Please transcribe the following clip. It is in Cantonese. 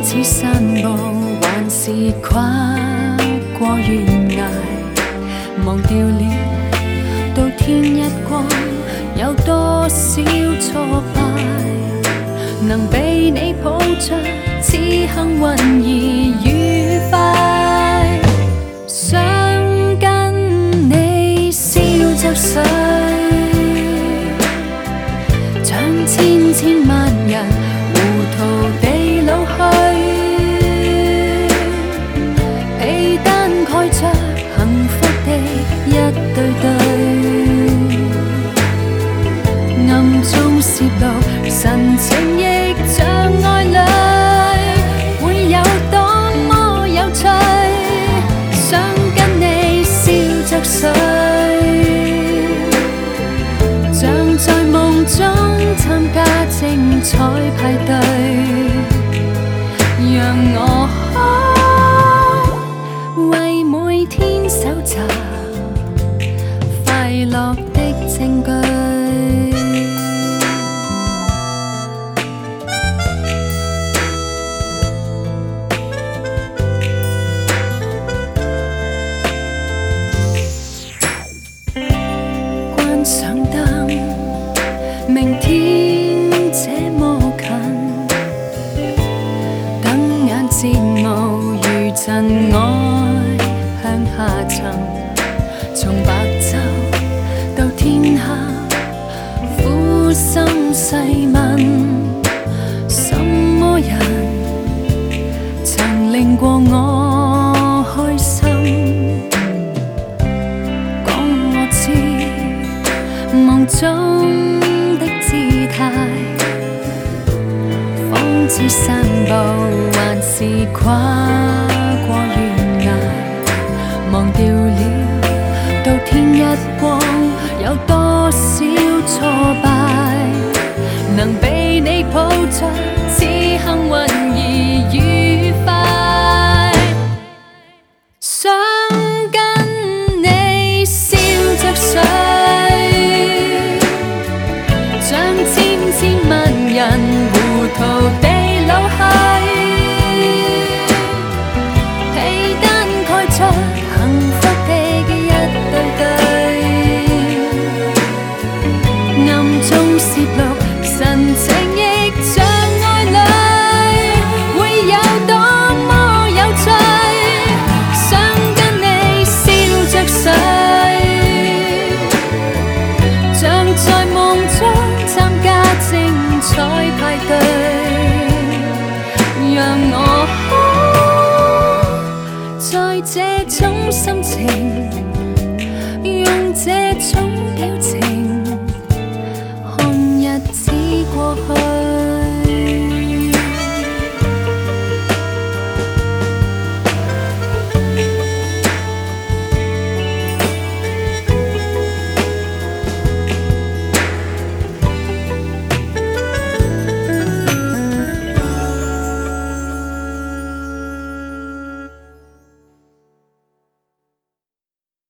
似散步，還是跨過懸崖，忘掉了到天一光有多少挫敗，能被你抱着，似幸運而愉快。想跟你笑着睡，像千千萬人糊塗地老去，被單蓋着幸福的一對對，暗中泄露神情亦像愛侶，會有多麼有趣，想跟你笑着睡，像在夢中參加精彩派對，讓我可為每天搜查快樂的證據。關上燈，明天這麼近，等眼睫毛如塵埃向下沉，從白晝到天黑，苦心細問，什麼人曾令過我開心？講我知夢中的姿態，仿似散步還是跨過懸崖，忘掉了到天一光有多少挫敗，能被你抱着，似幸運而愉快。想跟你笑着睡，像千千萬人糊塗地老去，被單蓋着幸福的一對對，暗中泄露神情亦像愛侶，會有多麼有趣，想跟你笑着睡，像在夢中參加精彩派對，讓我可在這種心情，用這種表情